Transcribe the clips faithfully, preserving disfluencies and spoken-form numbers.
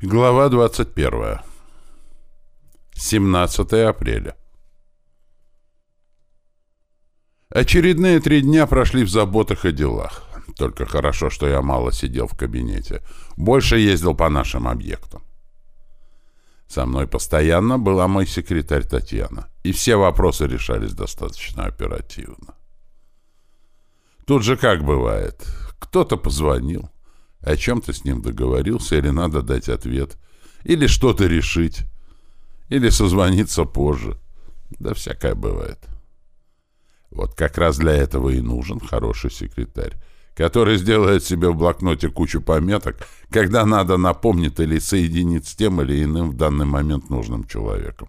Глава двадцать первая. семнадцатое апреля. Очередные три дня прошли в заботах и делах. Только хорошо, что я мало сидел в кабинете. Больше ездил по нашим объектам. Со мной постоянно была мой секретарь Татьяна. И все вопросы решались достаточно оперативно. Тут же как бывает. Кто-то позвонил. О чем-то с ним договорился, или надо дать ответ, или что-то решить, или созвониться позже. Да всякое бывает. Вот как раз для этого и нужен хороший секретарь, который сделает себе в блокноте кучу пометок, когда надо напомнить или соединить с тем или иным в данный момент нужным человеком.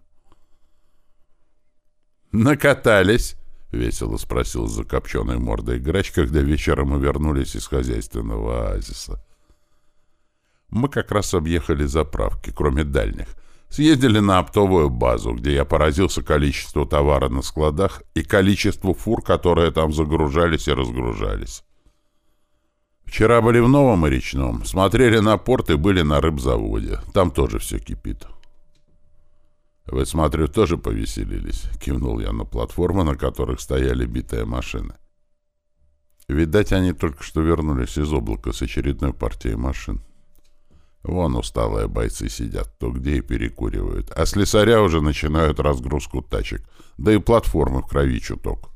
«Накатались?» — весело спросил с закопченной мордой грач, когда вечером мы вернулись из хозяйственного оазиса. Мы как раз объехали заправки, кроме дальних. Съездили на оптовую базу, где я поразился количеству товара на складах и количеству фур, которые там загружались и разгружались. Вчера были в Новом и Речном, смотрели на порт и были на рыбзаводе. Там тоже все кипит. «Вы, смотрю, тоже повеселились?» — кивнул я на платформы, на которых стояли битые машины. Видать, они только что вернулись из облака с очередной партией машин. Вон усталые бойцы сидят кто где и перекуривают, а слесаря уже начинают разгрузку тачек, да и платформы в крови чуток.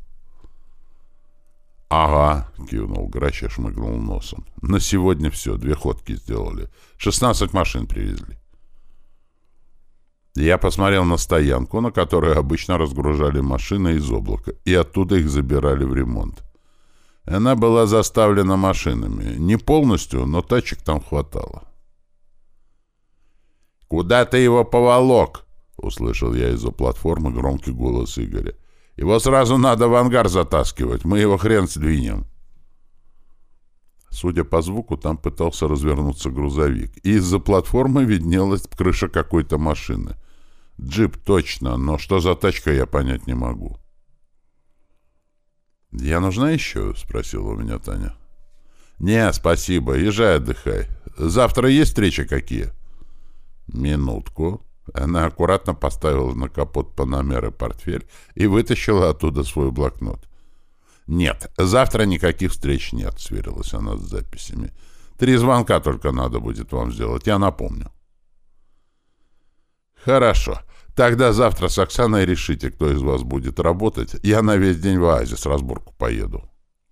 «Ага», — кивнул грач и шмыгнул носом. «На сегодня все, две ходки сделали. шестнадцать машин привезли». Я посмотрел на стоянку, на которой обычно разгружали машины из облака, и оттуда их забирали в ремонт. Она была заставлена машинами. Не полностью, но тачек там хватало. «Куда ты его поволок?» — услышал я из-за платформы громкий голос Игоря. «Его сразу надо в ангар затаскивать, мы его хрен сдвинем». Судя по звуку, там пытался развернуться грузовик, и из-за платформы виднелась крыша какой-то машины. Джип точно, но что за тачка, я понять не могу. «Я нужна еще?» — спросила у меня Таня. «Не, спасибо, езжай отдыхай. Завтра есть встречи какие?» «Минутку». Она аккуратно поставила на капот Панамеры портфель и вытащила оттуда свой блокнот. «Нет, завтра никаких встреч нет», — сверилась она с записями. «Три звонка только надо будет вам сделать, я напомню». «Хорошо. Тогда завтра с Оксаной решите, кто из вас будет работать. Я на весь день в оазис разборку поеду».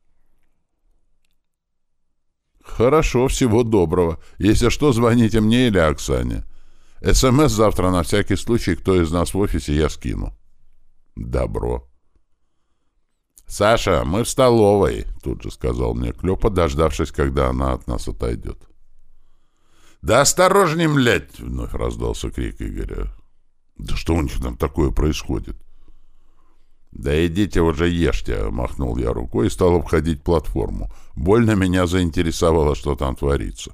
«Хорошо, всего доброго. Если что, звоните мне или Оксане. СМС завтра на всякий случай, кто из нас в офисе, я скину». «Добро». «Саша, мы в столовой», — тут же сказал мне Клёпа, дождавшись, когда она от нас отойдет. «Да осторожней, млядь!» — вновь раздался крик Игоря. «Да что у них там такое происходит?» «Да идите уже ешьте», — махнул я рукой и стал обходить платформу. Больно меня заинтересовало, что там творится.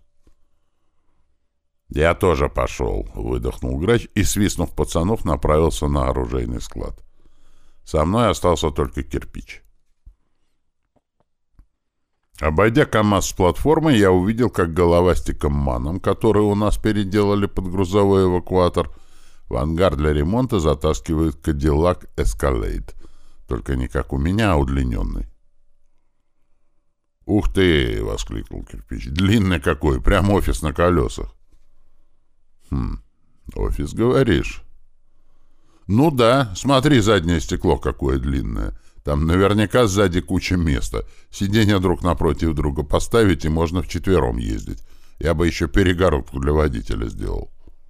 «Я тоже пошел», — выдохнул грач и, свистнув пацанов, направился на оружейный склад. Со мной остался только кирпич. Обойдя КамАЗ с платформы, я увидел, как головастиком Маном, который у нас переделали под грузовой эвакуатор, в ангар для ремонта затаскивает Кадиллак Эскалейд. Только не как у меня, а удлиненный. «Ух ты!» — воскликнул кирпич. «Длинный какой! Прям офис на колесах!» «Хм, офис, говоришь?» «Ну да, смотри, заднее стекло какое длинное. Там наверняка сзади куча места. Сиденья друг напротив друга поставить, и можно вчетвером ездить. Я бы еще перегородку для водителя сделал».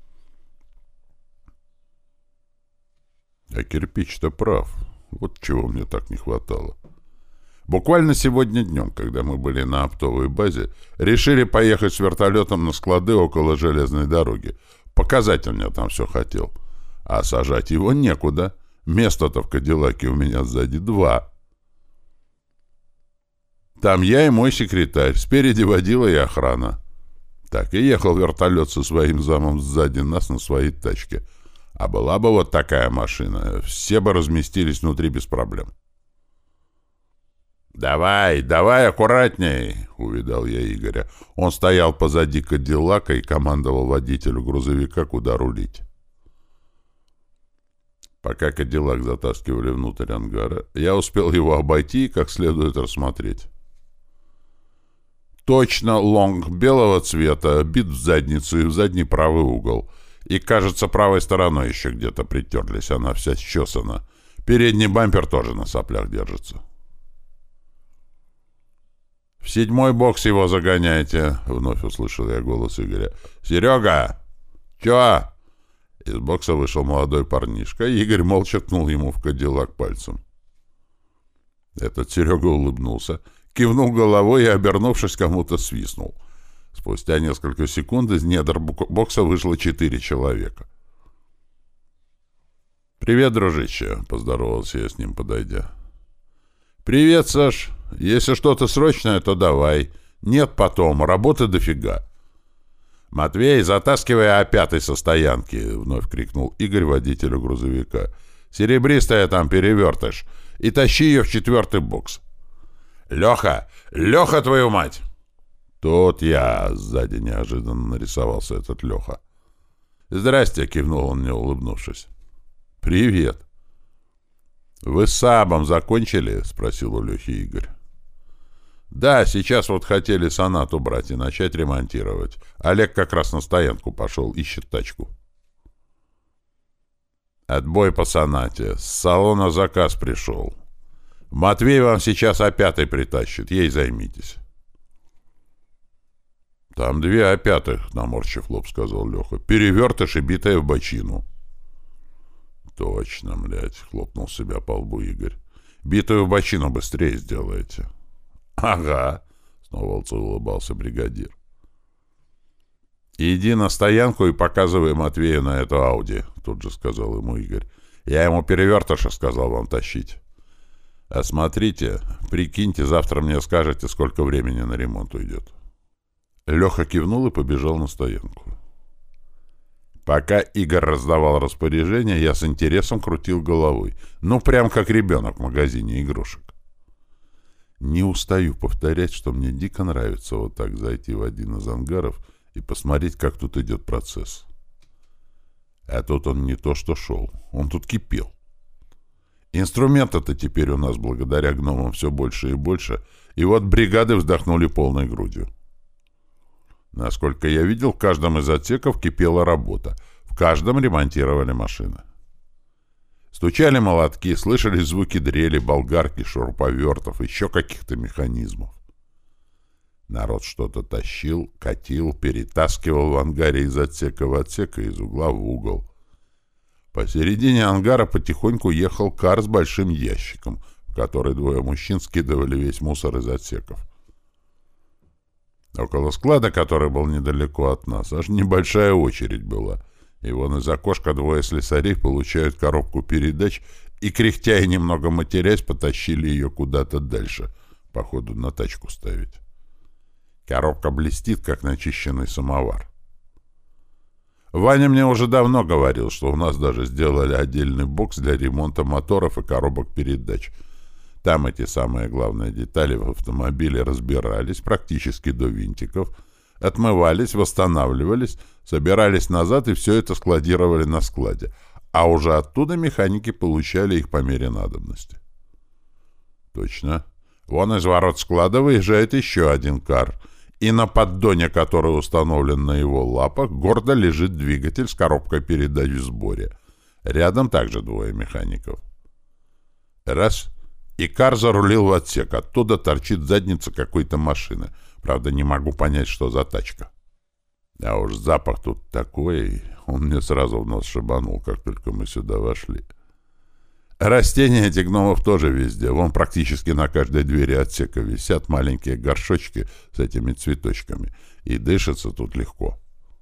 А кирпич-то прав. Вот чего мне так не хватало. Буквально сегодня днем, когда мы были на оптовой базе, решили поехать с вертолетом на склады около железной дороги. Показать он мне там все хотел. А сажать его некуда. Места-то в Кадиллаке у меня сзади два. Там я и мой секретарь. Спереди водила и охрана. Так и ехал вертолет со своим замом сзади нас на своей тачке. А была бы вот такая машина, все бы разместились внутри без проблем. «Давай, давай, аккуратней!» — увидал я Игоря. Он стоял позади Кадиллака и командовал водителю грузовика, куда рулить. Пока Кадиллак затаскивали внутрь ангара, я успел его обойти и как следует рассмотреть. Точно лонг белого цвета, бит в задницу и в задний правый угол. И, кажется, правой стороной еще где-то притерлись, она вся счесана. Передний бампер тоже на соплях держится. «В седьмой бокс его загоняйте», — вновь услышал я голос Игоря. «Серега! Чё?» Из бокса вышел молодой парнишка, и Игорь молча ткнул ему в кадиллак пальцем. Этот Серега улыбнулся, кивнул головой и, обернувшись, кому-то свистнул. Спустя несколько секунд из недр бокса вышло четыре человека. «Привет, дружище», — поздоровался я с ним, подойдя. «Привет, Саш. Если что-то срочное, то давай. Нет, потом. Работы дофига». «Матвей, затаскивай А пять со стоянки», — вновь крикнул Игорь водителю грузовика. «Серебристая там перевертыш. И тащи ее в четвертый бокс». «Леха! Леха, твою мать!» «Тут я!» — сзади неожиданно нарисовался этот Леха. «Здрасте!» — кивнул он мне, улыбнувшись. «Привет!» «Вы с Сабом закончили?» — спросил у Лехи Игорь. «Да, сейчас вот хотели сонату брать и начать ремонтировать. Олег как раз на стоянку пошел, ищет тачку». «Отбой по сонате. С салона заказ пришел. Матвей вам сейчас А пять притащит, ей займитесь». «Там две А пять, наморщив лоб, сказал Леха. «Перевертыш и битая в бочину». «Точно, блядь», — хлопнул себя по лбу Игорь. «Битую в бочину быстрее сделаете». «Ага», — снова улыбался бригадир. «Иди на стоянку и показывай Матвею на эту Ауди», — тут же сказал ему Игорь. «Я ему перевертыша сказал вам тащить. А смотрите, прикиньте, завтра мне скажете, сколько времени на ремонт уйдет». Леха кивнул и побежал на стоянку. Пока Игорь раздавал распоряжения, я с интересом крутил головой. Ну, прям как ребенок в магазине игрушек. Не устаю повторять, что мне дико нравится вот так зайти в один из ангаров и посмотреть, как тут идет процесс. А тут он не то что шел, он тут кипел. Инструмента-то теперь у нас благодаря гномам все больше и больше, и вот бригады вздохнули полной грудью. Насколько я видел, в каждом из отсеков кипела работа, в каждом ремонтировали машины. Стучали молотки, слышались звуки дрели, болгарки, шуруповертов, еще каких-то механизмов. Народ что-то тащил, катил, перетаскивал в ангаре из отсека в отсек и из угла в угол. Посередине ангара потихоньку ехал кар с большим ящиком, в который двое мужчин скидывали весь мусор из отсеков. Около склада, который был недалеко от нас, аж небольшая очередь была. И вон из окошка двое слесарей получают коробку передач и, кряхтя и немного матерясь, потащили ее куда-то дальше, походу на тачку ставить. Коробка блестит, как начищенный самовар. Ваня мне уже давно говорил, что у нас даже сделали отдельный бокс для ремонта моторов и коробок передач. Там эти самые главные детали в автомобиле разбирались практически до винтиков, отмывались, восстанавливались, собирались назад и все это складировали на складе, а уже оттуда механики получали их по мере надобности. Точно. Вон из ворот склада выезжает еще один кар, и на поддоне, который установлен на его лапах, гордо лежит двигатель с коробкой передач в сборе. Рядом также двое механиков. Раз — и кар зарулил в отсек. Оттуда торчит задница какой-то машины. Правда, не могу понять, что за тачка. А уж запах тут такой, он мне сразу в нос шибанул, как только мы сюда вошли. Растения этих гномов тоже везде. Вон практически на каждой двери отсека висят маленькие горшочки с этими цветочками. И дышится тут легко.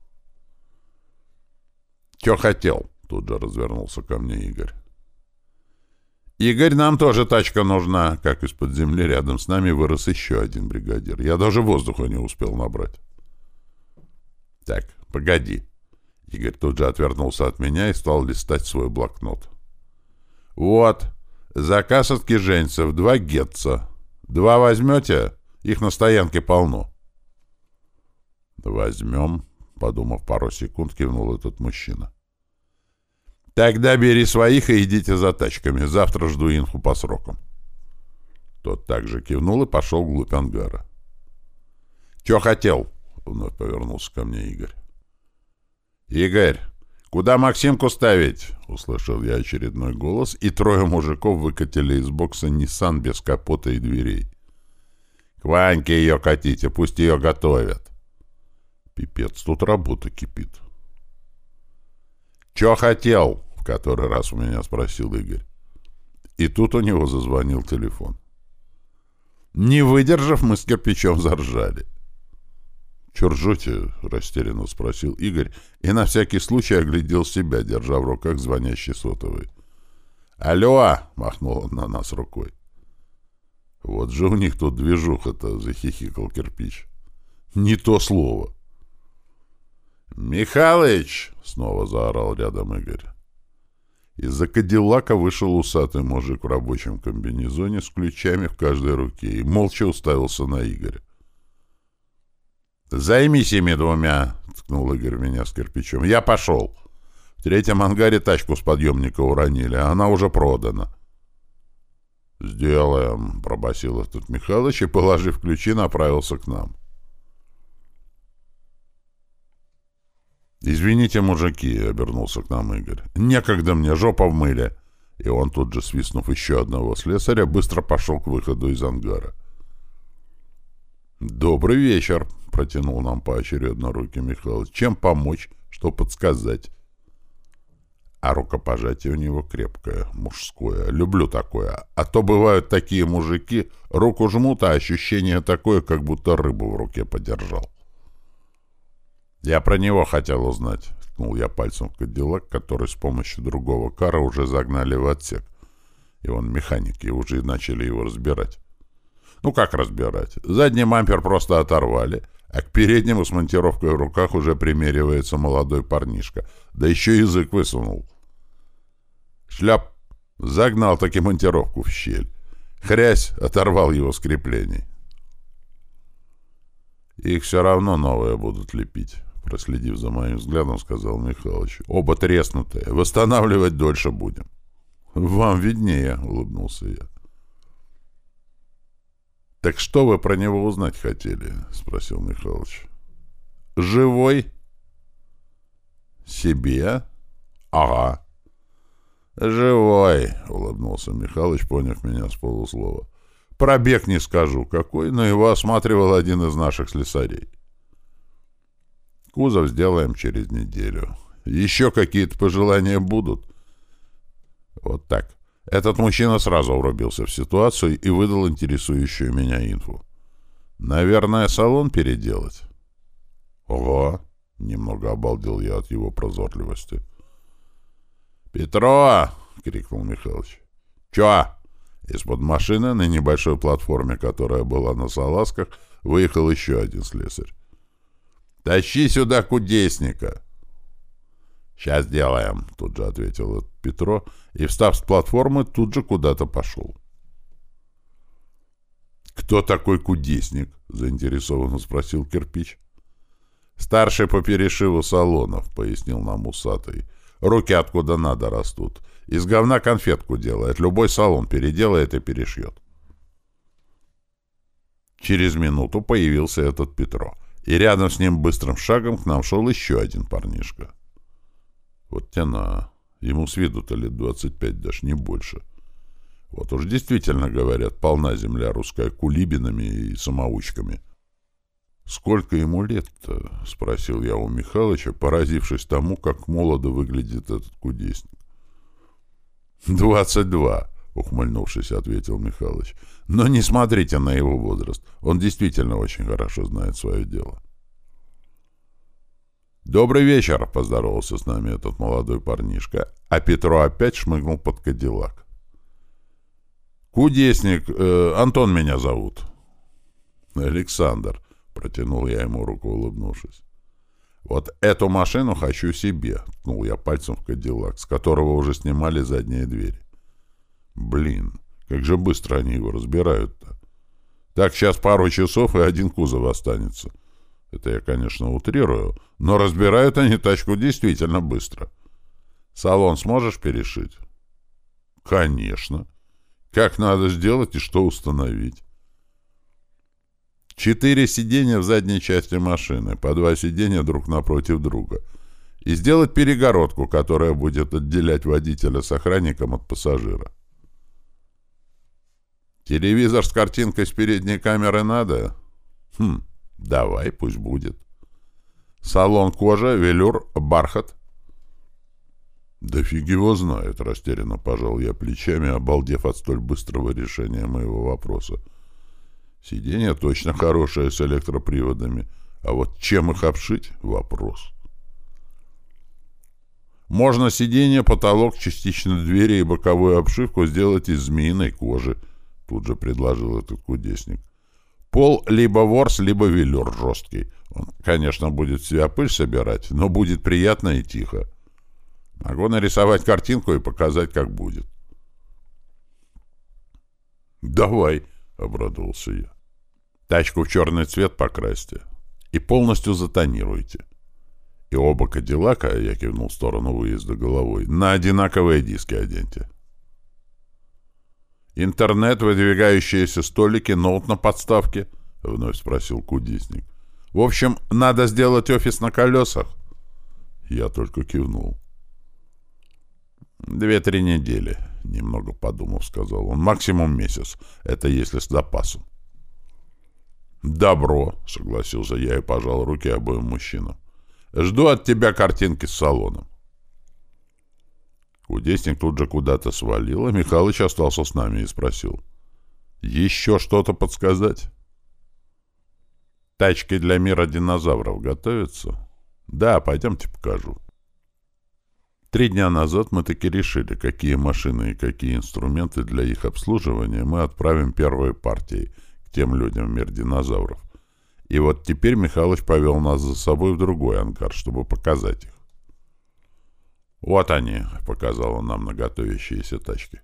«Чё хотел?» — тут же развернулся ко мне Игорь. «Игорь, нам тоже тачка нужна!» Как из-под земли рядом с нами вырос еще один бригадир. Я даже воздуха не успел набрать. «Так, погоди!» Игорь тут же отвернулся от меня и стал листать свой блокнот. «Вот, заказ от киженцев, два гетца!» Два возьмете? Их на стоянке полно. Возьмем, подумав пару секунд, кивнул этот мужчина. Тогда бери своих и идите за тачками. Завтра жду инфу по срокам. Тот также кивнул и пошел вглубь ангара. «Чё хотел?» — вновь повернулся ко мне Игорь. «Игорь, куда Максимку ставить?» — услышал я очередной голос, и трое мужиков выкатили из бокса Nissan без капота и дверей. «К Ваньке ее катите, пусть ее готовят». Пипец, тут работа кипит. «Чё хотел?» — в который раз у меня спросил Игорь. И тут у него зазвонил телефон. Не выдержав, мы с кирпичом заржали. «Чё ржете?» — растерянно спросил Игорь и на всякий случай оглядел себя, держа в руках звонящий сотовый. «Алло!» — махнул он на нас рукой. «Вот же у них тут движуха-то!» — захихикал кирпич. «Не то слово!» «Михалыч!» — снова заорал рядом Игорь. Из-за кадиллака вышел усатый мужик в рабочем комбинезоне с ключами в каждой руке и молча уставился на Игоря. «Займись ими двумя!» — ткнул Игорь в меня с кирпичом. «Я пошел! В третьем ангаре тачку с подъемника уронили, а она уже продана». «Сделаем!» — пробасил этот Михалыч и, положив ключи, направился к нам. «Извините, мужики», — обернулся к нам Игорь. «Некогда мне, жопа в мыле». И он тут же, свистнув еще одного слесаря, быстро пошел к выходу из ангара. «Добрый вечер», — протянул нам поочередно руки Михалыч. «Чем помочь? Что подсказать?» А рукопожатие у него крепкое, мужское. Люблю такое. А то бывают такие мужики, руку жмут, а ощущение такое, как будто рыбу в руке подержал. «Я про него хотел узнать», — ткнул я пальцем в кадиллак, который с помощью другого кара уже загнали в отсек. И он механики уже начали его разбирать. Ну как разбирать? Задний бампер просто оторвали, а к переднему с монтировкой в руках уже примеривается молодой парнишка. Да еще язык высунул. Шляп! Загнал таки монтировку в щель. Хрясь! Оторвал его с креплений. «Их все равно новые будут лепить», — проследив за моим взглядом, сказал Михалыч. «Оба треснутые. Восстанавливать дольше будем». «Вам виднее», — улыбнулся я. «Так что вы про него узнать хотели?» — спросил Михалыч. «Живой?» «Себе?» «Ага». «Живой», — улыбнулся Михалыч, поняв меня с полуслова. «Пробег не скажу какой, но его осматривал один из наших слесарей. Кузов сделаем через неделю. Еще какие-то пожелания будут?» Вот так. Этот мужчина сразу врубился в ситуацию и выдал интересующую меня инфу. «Наверное, салон переделать?» «Ого!» — немного обалдел я от его прозорливости. «Петро!» — крикнул Михалыч. «Чё?» Из-под машины на небольшой платформе, которая была на салазках, выехал еще один слесарь. «Тащи сюда кудесника!» «Сейчас делаем», — тут же ответил Петро, и, встав с платформы, тут же куда-то пошел. «Кто такой кудесник?» — заинтересованно спросил кирпич. «Старший по перешиву салонов», — пояснил нам усатый. «Руки откуда надо растут. Из говна конфетку делает. Любой салон переделает и перешьет». Через минуту появился этот Петро, и рядом с ним быстрым шагом к нам шел еще один парнишка. Вот тяна. Ему с виду-то лет двадцать пять, даже не больше. Вот уж действительно, говорят, полна земля русская кулибинами и самоучками. «Сколько ему лет-то?» — спросил я у Михалыча, поразившись тому, как молодо выглядит этот кудесник. «Двадцать два», — ухмыльнувшись, ответил Михалыч. «Но не смотрите на его возраст. Он действительно очень хорошо знает свое дело». «Добрый вечер», — поздоровался с нами этот молодой парнишка, а Петро опять шмыгнул под кадиллак. «Кудесник, э, Антон меня зовут». «Александр», — протянул я ему руку, улыбнувшись. «Вот эту машину хочу себе», — ткнул я пальцем в кадиллак, с которого уже снимали задние двери. «Блин, как же быстро они его разбирают-то. Так сейчас пару часов и один кузов останется. Это я, конечно, утрирую, но разбирают они тачку действительно быстро. Салон сможешь перешить? Конечно. Как надо сделать и что установить? Четыре сиденья в задней части машины, по два сиденья друг напротив друга. И сделать перегородку, которая будет отделять водителя с охранником от пассажира. Телевизор с картинкой с передней камеры надо? Хм, давай, пусть будет. Салон кожа, велюр, бархат. Да фиг его знает, растерянно пожал я плечами, обалдев от столь быстрого решения моего вопроса. Сиденья точно хорошие с электроприводами, а вот чем их обшить — вопрос. Можно сиденье, потолок, частично двери и боковую обшивку сделать из змеиной кожи, тут же предложил этот кудесник. Пол либо ворс, либо велюр жесткий. Он, конечно, будет в себя пыль собирать, но будет приятно и тихо. Могу нарисовать картинку и показать, как будет. «Давай», — обрадовался я. «Тачку в черный цвет покрасьте и полностью затонируйте. И оба кадиллака, я кивнул в сторону выезда головой, на одинаковые диски оденьте. Интернет, выдвигающиеся столики, ноут на подставке?» — вновь спросил кудесник. «В общем, надо сделать офис на колесах». Я только кивнул. «Две-три недели», — немного подумав, сказал он. «Максимум месяц. Это если с запасом». «Добро», — согласился я и пожал руки обоим мужчинам. «Жду от тебя картинки с салоном». Кудесник тут же куда-то свалил, а Михалыч остался с нами и спросил. «Еще что-то подсказать?» «Тачки для мира динозавров готовятся?» «Да, пойдемте покажу». Три дня назад мы таки решили, какие машины и какие инструменты для их обслуживания мы отправим первой партией к тем людям в мир динозавров. И вот теперь Михалыч повел нас за собой в другой ангар, чтобы показать их. «Вот они», — показал он нам на готовящиеся тачки.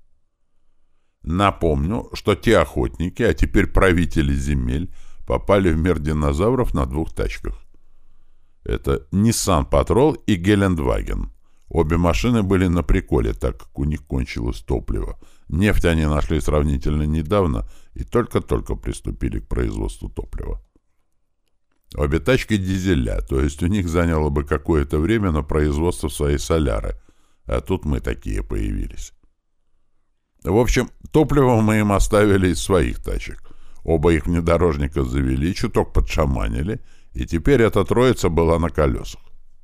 Напомню, что те охотники, а теперь правители земель, попали в мир динозавров на двух тачках. Это Nissan Patrol и Гелендваген. Обе машины были на приколе, так как у них кончилось топливо. Нефть они нашли сравнительно недавно и только-только приступили к производству топлива. Обе тачки дизеля, то есть у них заняло бы какое-то время на производство своей соляры, а тут мы такие появились. В общем, топливо мы им оставили из своих тачек. Оба их внедорожника завели, чуток подшаманили, и теперь эта троица была на колесах.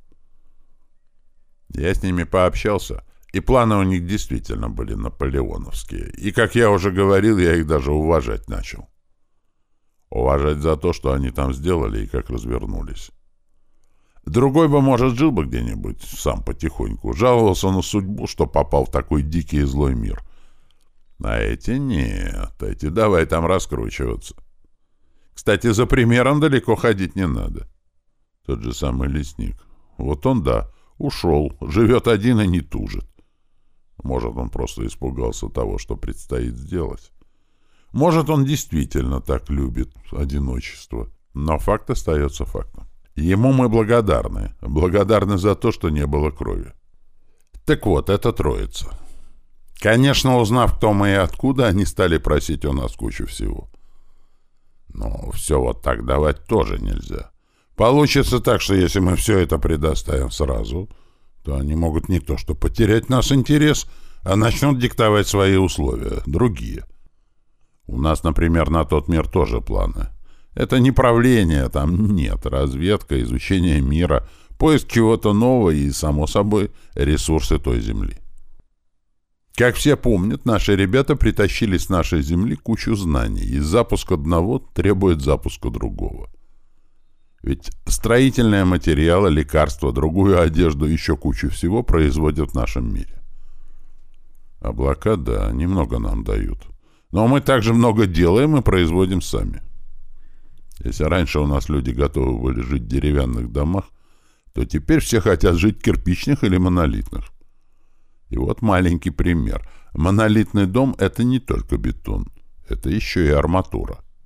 Я с ними пообщался, и планы у них действительно были наполеоновские. И, как я уже говорил, я их даже уважать начал. Уважать за то, что они там сделали и как развернулись. Другой бы, может, жил бы где-нибудь сам потихоньку, жаловался на судьбу, что попал в такой дикий и злой мир. А эти нет, эти давай там раскручиваться. Кстати, за примером далеко ходить не надо. Тот же самый лесник. Вот он, да, ушел, живет один и не тужит. Может, он просто испугался того, что предстоит сделать. Может, он действительно так любит одиночество. Но факт остается фактом. Ему мы благодарны. Благодарны за то, что не было крови. Так вот, это троица. Конечно, узнав, кто мы и откуда, они стали просить у нас кучу всего. Но все вот так давать тоже нельзя. Получится так, что если мы все это предоставим сразу, то они могут не то что потерять наш интерес, а начнут диктовать свои условия, другие. У нас, например, на тот мир тоже планы. Это не правление, там нет, разведка, изучение мира, поиск чего-то нового и, само собой, ресурсы той земли. Как все помнят, наши ребята притащили с нашей земли кучу знаний, и запуск одного требует запуска другого. Ведь строительные материалы, лекарства, другую одежду и еще кучу всего производят в нашем мире. Облака, да, немного нам дают. Но мы также много делаем и производим сами. Если раньше у нас люди готовы были жить в деревянных домах, то теперь все хотят жить в кирпичных или монолитных. И вот маленький пример. Монолитный дом — это не только бетон, это еще и арматура.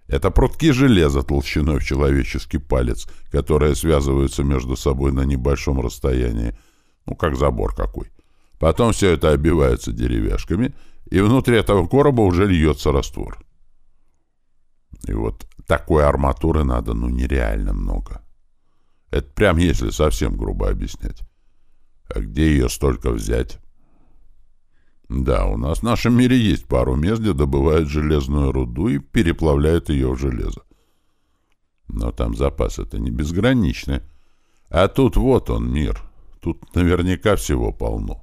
Это прутки железа толщиной в человеческий палец, которые связываются между собой на небольшом расстоянии, ну, как забор какой. Потом все это оббивается деревяшками, и внутри этого короба уже льется раствор. И вот такой арматуры надо, ну, нереально много. Это прям если совсем грубо объяснять. А где ее столько взять? Да, у нас в нашем мире есть пару мест, где добывают железную руду и переплавляют ее в железо. Но там запасы-то не безграничны. А тут вот он, мир. Тут наверняка всего полно.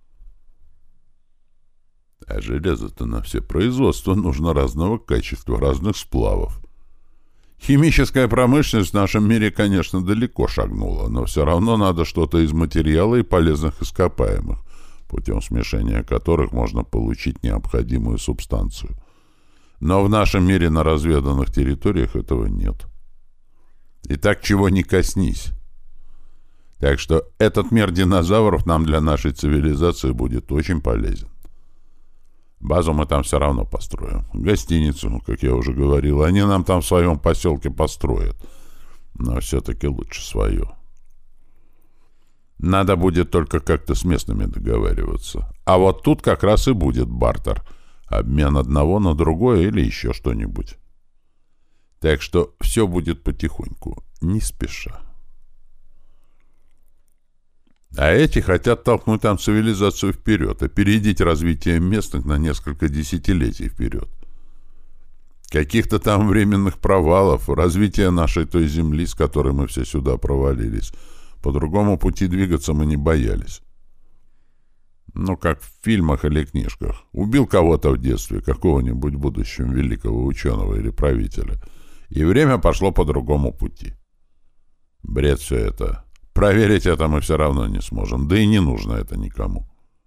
А железо-то на все производства нужно разного качества, разных сплавов. Химическая промышленность в нашем мире, конечно, далеко шагнула, но все равно надо что-то из материала и полезных ископаемых, путем смешения которых можно получить необходимую субстанцию. Но в нашем мире на разведанных территориях этого нет. И так чего не коснись. Так что этот мир динозавров нам для нашей цивилизации будет очень полезен. Базу мы там все равно построим. Гостиницу, ну, как я уже говорил, они нам там в своем поселке построят. Но все-таки лучше свое. Надо будет только как-то с местными договариваться. А вот тут как раз и будет бартер. Обмен одного на другое или еще что-нибудь. Так что все будет потихоньку, не спеша. А эти хотят толкнуть там цивилизацию вперед, опередить развитие местных на несколько десятилетий вперед. Каких-то там временных провалов, развития нашей той земли, с которой мы все сюда провалились. По другому пути двигаться мы не боялись. Ну, как в фильмах или книжках. Убил кого-то в детстве, какого-нибудь будущего великого ученого или правителя. И время пошло по другому пути. Бред все это. Проверить это мы все равно не сможем, да и не нужно это никому.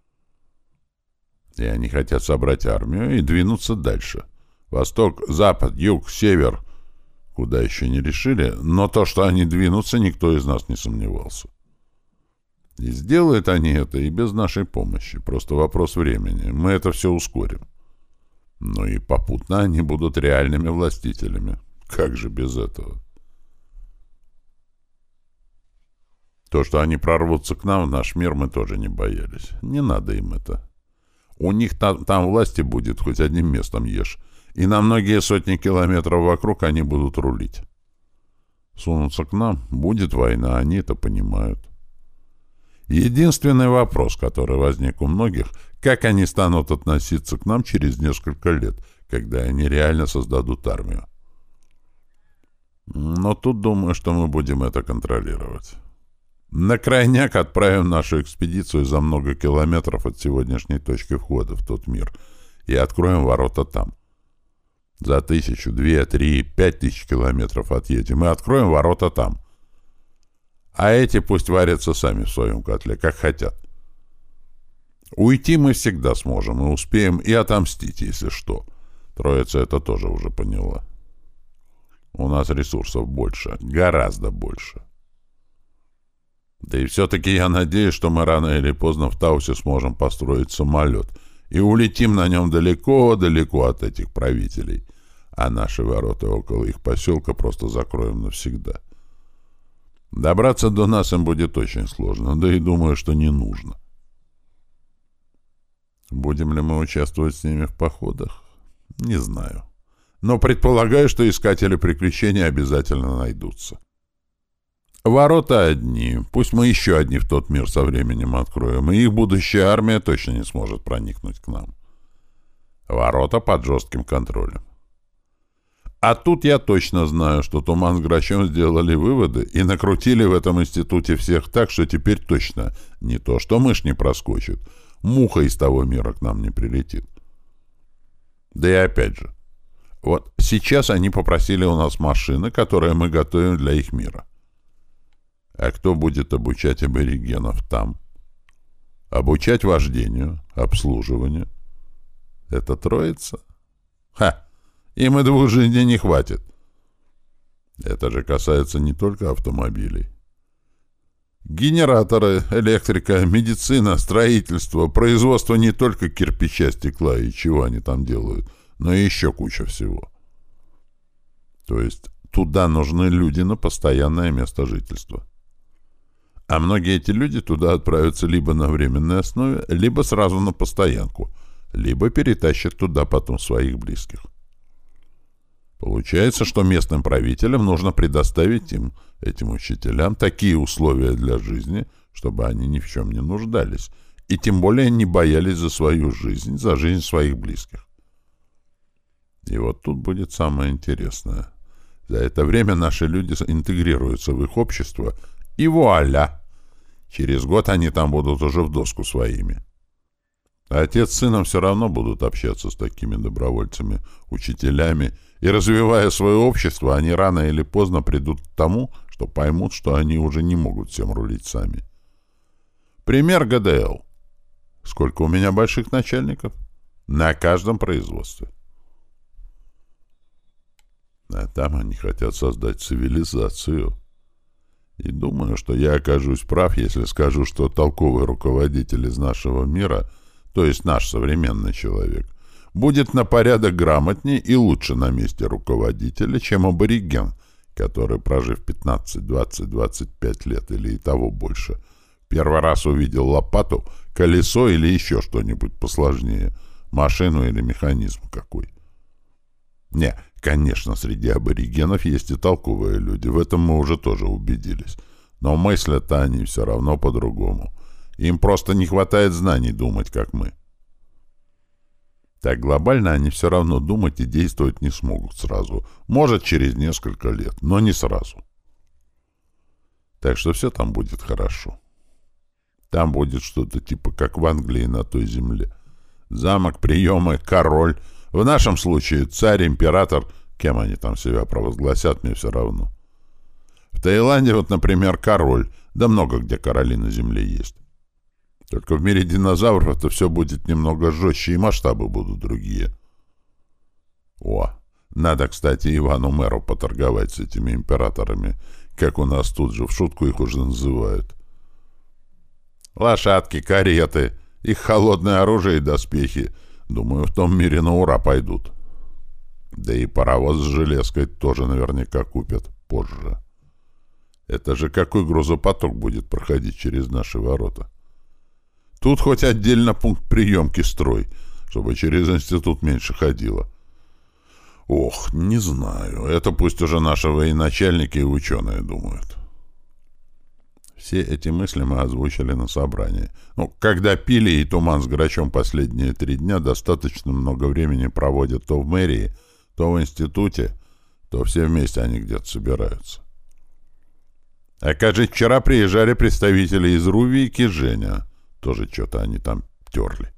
И они хотят собрать армию и двинуться дальше. Восток, запад, юг, север, куда еще не решили, но то, что они двинутся, никто из нас не сомневался. И сделают они это и без нашей помощи, просто вопрос времени, мы это все ускорим. Ну и попутно они будут реальными властителями, как же без этого? То, что они прорвутся к нам в наш мир, мы тоже не боялись. Не надо им это. У них там, там власти будет, хоть одним местом ешь. И на многие сотни километров вокруг они будут рулить. Сунутся к нам, будет война, они это понимают. Единственный вопрос, который возник у многих, как они станут относиться к нам через несколько лет, когда они реально создадут армию. Но тут думаю, что мы будем это контролировать. На крайняк отправим нашу экспедицию за много километров от сегодняшней точки входа в тот мир и откроем ворота там. За тысячу, две, три, пять тысяч километров отъедем и откроем ворота там. А эти пусть варятся сами в своем котле, как хотят. Уйти мы всегда сможем и успеем и отомстить, если что. Троица это тоже уже поняла. У нас ресурсов больше, гораздо больше. Да и все-таки я надеюсь, что мы рано или поздно в Таусе сможем построить самолет и улетим на нем далеко-далеко от этих правителей, а наши ворота около их поселка просто закроем навсегда. Добраться до нас им будет очень сложно, да и думаю, что не нужно. Будем ли мы участвовать с ними в походах? Не знаю. Но предполагаю, что искатели приключений обязательно найдутся. Ворота одни, пусть мы еще одни в тот мир со временем откроем, и их будущая армия точно не сможет проникнуть к нам. Ворота под жестким контролем. А тут я точно знаю, что Туман с Грачом сделали выводы и накрутили в этом институте всех так, что теперь точно не то, что мышь не проскочит, муха из того мира к нам не прилетит. Да и опять же, вот сейчас они попросили у нас машины, которые мы готовим для их мира. А кто будет обучать аборигенов там? Обучать вождению, обслуживанию? Это троица? Ха! Им и двух жизней не хватит. Это же касается не только автомобилей. Генераторы, электрика, медицина, строительство, производство не только кирпича, стекла и чего они там делают, но и еще куча всего. То есть туда нужны люди на постоянное место жительства. А многие эти люди туда отправятся либо на временной основе, либо сразу на постоянку, либо перетащат туда потом своих близких. Получается, что местным правителям нужно предоставить им, этим учителям, такие условия для жизни, чтобы они ни в чем не нуждались, и тем более не боялись за свою жизнь, за жизнь своих близких. И вот тут будет самое интересное. За это время наши люди интегрируются в их общество, и вуаля! Через год они там будут уже в доску своими. А отец с сыном все равно будут общаться с такими добровольцами, учителями, и, развивая свое общество, они рано или поздно придут к тому, что поймут, что они уже не могут всем рулить сами. Пример ГДЛ. Сколько у меня больших начальников? На каждом производстве. А там они хотят создать цивилизацию. И думаю, что я окажусь прав, если скажу, что толковый руководитель из нашего мира, то есть наш современный человек, будет на порядок грамотнее и лучше на месте руководителя, чем абориген, который, прожив пятнадцать, двадцать, двадцать пять лет или и того больше, первый раз увидел лопату, колесо или еще что-нибудь посложнее, машину или механизм какой. Не, конечно, среди аборигенов есть и толковые люди, в этом мы уже тоже убедились. Но мыслят-то они все равно по-другому. Им просто не хватает знаний думать, как мы. Так глобально они все равно думать и действовать не смогут сразу. Может, через несколько лет, но не сразу. Так что все там будет хорошо. Там будет что-то типа как в Англии на той земле. Замок, приемы, король. В нашем случае царь, император, кем они там себя провозгласят, мне все равно. В Таиланде вот, например, король, да много где короли на земле есть. Только в мире динозавров это все будет немного жестче, и масштабы будут другие. О, надо, кстати, Ивану Мэру поторговать с этими императорами, как у нас тут же в шутку их уже называют. Лошадки, кареты, их холодное оружие и доспехи, думаю, в том мире на ура пойдут. Да и паровоз с железкой тоже наверняка купят позже. Это же какой грузопоток будет проходить через наши ворота? Тут хоть отдельно пункт приемки строй, чтобы через институт меньше ходило. Ох, не знаю. Это пусть уже наши военачальники и ученые думают. Все эти мысли мы озвучили на собрании. Ну, когда пили и Туман с Грачом последние три дня достаточно много времени проводят то в мэрии, то в институте, то все вместе они где-то собираются. А кажется, вчера приезжали представители из Руви и Киженя. Тоже что-то они там терли.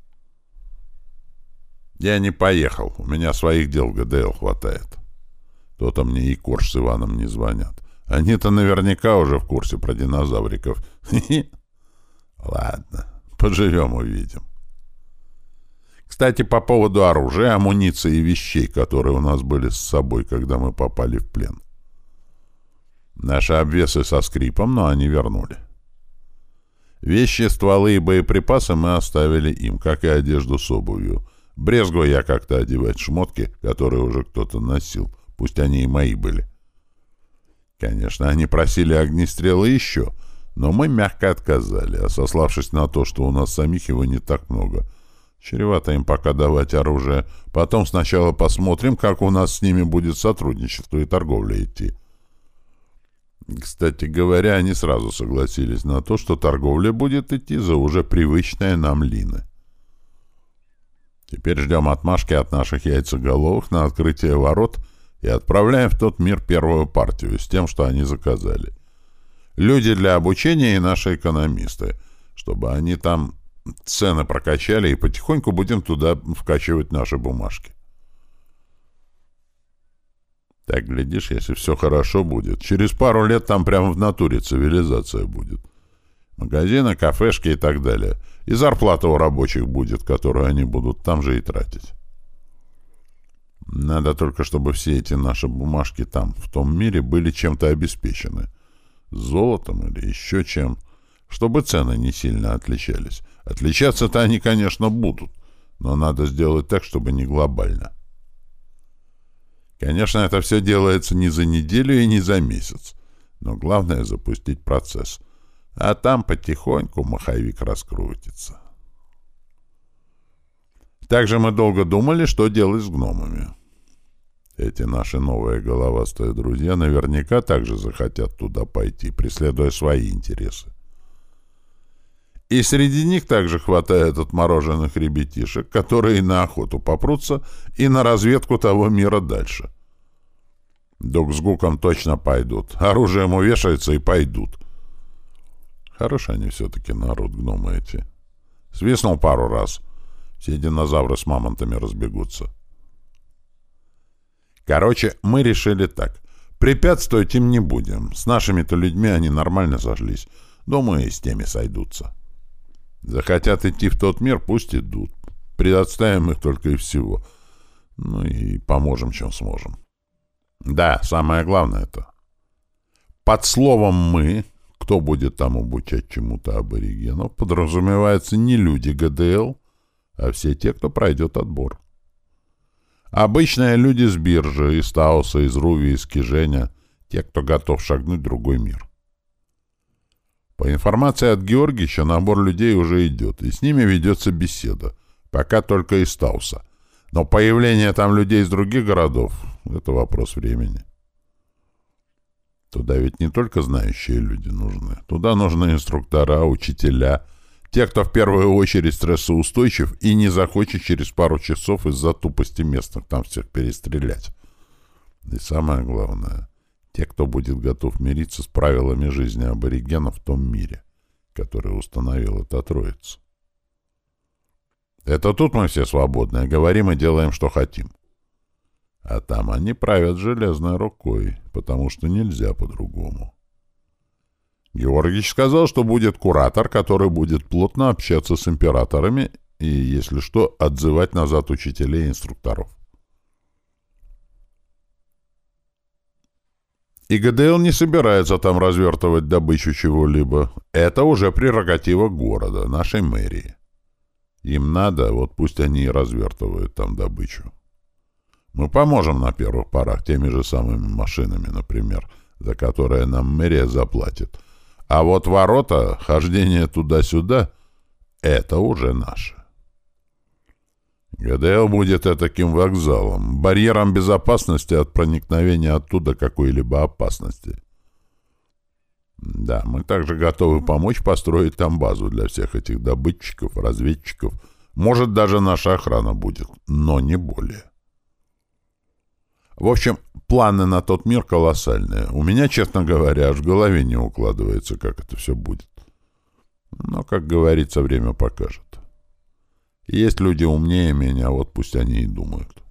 Я не поехал. У меня своих дел в ГДЛ хватает. То-то мне и Корж с Иваном не звонят. Они-то наверняка уже в курсе про динозавриков. Ладно, поживем, увидим. Кстати, по поводу оружия, амуниции и вещей, которые у нас были с собой, когда мы попали в плен. Наши обвесы со скрипом, но они вернули. Вещи, стволы и боеприпасы мы оставили им, как и одежду с обувью. Брезгую я как-то одевать шмотки, которые уже кто-то носил, пусть они и мои были. Конечно, они просили огнестрелы еще, но мы мягко отказали, а сославшись на то, что у нас самих его не так много. Чревато им пока давать оружие. Потом сначала посмотрим, как у нас с ними будет сотрудничество и торговля идти. Кстати говоря, они сразу согласились на то, что торговля будет идти за уже привычные нам лины. Теперь ждем отмашки от наших яйцеголовых на открытие ворот и отправляем в тот мир первую партию с тем, что они заказали. Люди для обучения и наши экономисты, чтобы они там цены прокачали, и потихоньку будем туда вкачивать наши бумажки. Так, глядишь, если все хорошо будет, через пару лет там прямо в натуре цивилизация будет. Магазины, кафешки и так далее. И зарплата у рабочих будет, которую они будут там же и тратить. Надо только, чтобы все эти наши бумажки там, в том мире, были чем-то обеспечены. Золотом или еще чем. Чтобы цены не сильно отличались. Отличаться-то они, конечно, будут, но надо сделать так, чтобы не глобально. Конечно, это все делается не за неделю и не за месяц, но главное — запустить процесс. А там потихоньку маховик раскрутится. Также мы долго думали, что делать с гномами. Эти наши новые головастые друзья наверняка также захотят туда пойти, преследуя свои интересы. И среди них также хватает отмороженных ребятишек, которые и на охоту попрутся, и на разведку того мира дальше. Дук с Гуком точно пойдут. Оружием увешаются и пойдут. Хорош они все-таки народ, гномы эти. Свистнул пару раз. Все динозавры с мамонтами разбегутся. Короче, мы решили так. Препятствовать им не будем. С нашими-то людьми они нормально сошлись. Думаю, и с теми сойдутся. Захотят идти в тот мир, пусть идут. Предоставим их только и всего. Ну и поможем, чем сможем. Да, самое главное это. Под словом «мы», кто будет там обучать чему-то аборигенов, подразумевается не люди ГДЛ, а все те, кто пройдет отбор. Обычные люди с биржи, из Тауса, из Руви, из Киженя, те, кто готов шагнуть в другой мир. По информации от Георгича, набор людей уже идет, и с ними ведется беседа, пока только из Тауса. Но появление там людей из других городов — это вопрос времени. Туда ведь не только знающие люди нужны. Туда нужны инструктора, учителя, те, кто в первую очередь стрессоустойчив и не захочет через пару часов из-за тупости местных там всех перестрелять. И самое главное — те, кто будет готов мириться с правилами жизни аборигенов в том мире, который установил эта троица. Это тут мы все свободны, говорим и делаем, что хотим. А там они правят железной рукой, потому что нельзя по-другому. Георгич сказал, что будет куратор, который будет плотно общаться с императорами и, если что, отзывать назад учителей и инструкторов. И ГДЛ не собирается там развертывать добычу чего-либо. Это уже прерогатива города, нашей мэрии. Им надо, вот пусть они и развертывают там добычу. Мы поможем на первых порах теми же самыми машинами, например, за которые нам мэрия заплатит. А вот ворота, хождение туда-сюда — это уже наше. ГДЛ будет таким вокзалом, барьером безопасности от проникновения оттуда какой-либо опасности. Да, мы также готовы помочь построить там базу для всех этих добытчиков, разведчиков. Может, даже наша охрана будет, но не более. В общем, планы на тот мир колоссальные. У меня, честно говоря, аж в голове не укладывается, как это все будет. Но, как говорится, время покажет. Есть люди умнее меня, вот пусть они и думают.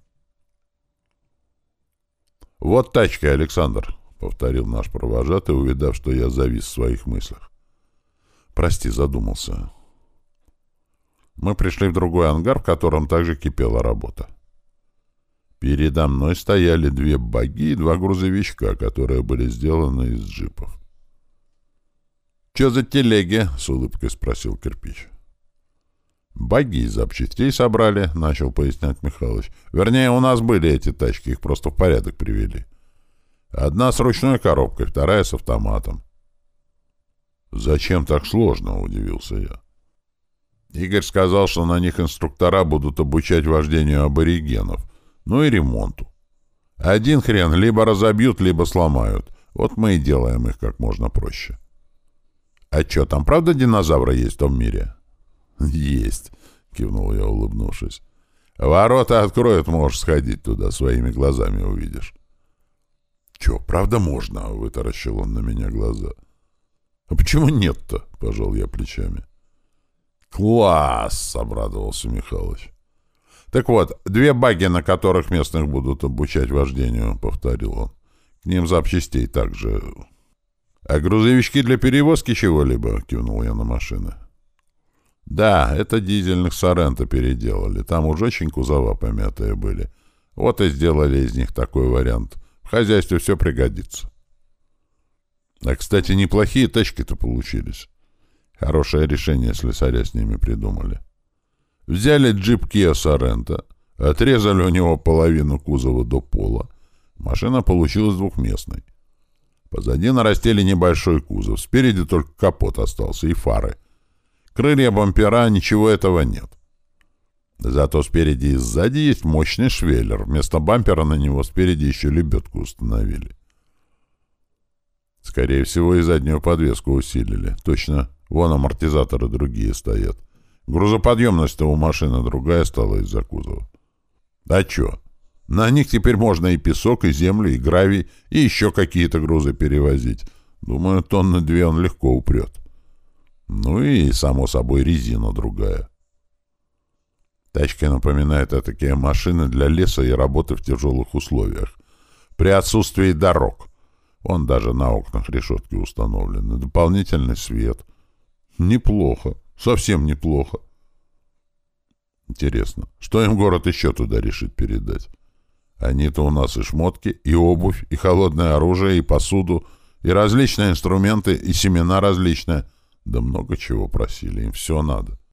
«Вот тачка, Александр», — повторил наш провожатый, увидав, что я завис в своих мыслях. «Прости, задумался». Мы пришли в другой ангар, в котором также кипела работа. Передо мной стояли две багги и два грузовичка, которые были сделаны из джипов. «Че за телеги?» — с улыбкой спросил Кирпич. «Багги из запчастей собрали», — начал пояснять Михалыч. «Вернее, у нас были эти тачки, их просто в порядок привели. Одна с ручной коробкой, вторая с автоматом». «Зачем так сложно?» — удивился я. Игорь сказал, что на них инструктора будут обучать вождению аборигенов, ну и ремонту. Один хрен либо разобьют, либо сломают. Вот мы и делаем их как можно проще. «А чё, там правда динозавры есть в том мире?» «Есть», — кивнул я, улыбнувшись. «Ворота откроют, можешь сходить туда, своими глазами увидишь». «Чё, правда можно?» — вытаращил он на меня глаза. «А почему нет-то?» — пожал я плечами. «Класс!» — обрадовался Михалыч. «Так вот, две багги, на которых местных будут обучать вождению», — повторил он. «К ним запчастей также». «А грузовички для перевозки чего-либо?» — кивнул я на машины. «Да, это дизельных Соренто переделали. Там уж очень кузова помятые были. Вот и сделали из них такой вариант. В хозяйстве все пригодится». А, кстати, неплохие тачки-то получились. Хорошее решение слесаря с ними придумали. Взяли джип Kia Sorento, отрезали у него половину кузова до пола, Машина получилась двухместной. Позади нарастили небольшой кузов, спереди только капот остался и фары. Крылья, бампера, ничего этого нет. Зато спереди и сзади есть мощный швеллер. Вместо бампера на него спереди еще лебедку установили. Скорее всего, и заднюю подвеску усилили. Точно, вон амортизаторы другие стоят. Грузоподъемность-то у машины другая стала из-за кузова. А чё? На них теперь можно и песок, и землю, и гравий, и еще какие-то грузы перевозить. Думаю, тонны две он легко упрет. Ну и, само собой, резина другая. Тачки напоминают такие машины для леса и работы в тяжелых условиях. При отсутствии дорог. Вон даже на окнах решетки установлены. Дополнительный свет. Неплохо. Совсем неплохо. Интересно, что им город еще туда решит передать? Они-то у нас и шмотки, и обувь, и холодное оружие, и посуду, и различные инструменты, и семена различные. Да много чего просили, им все надо.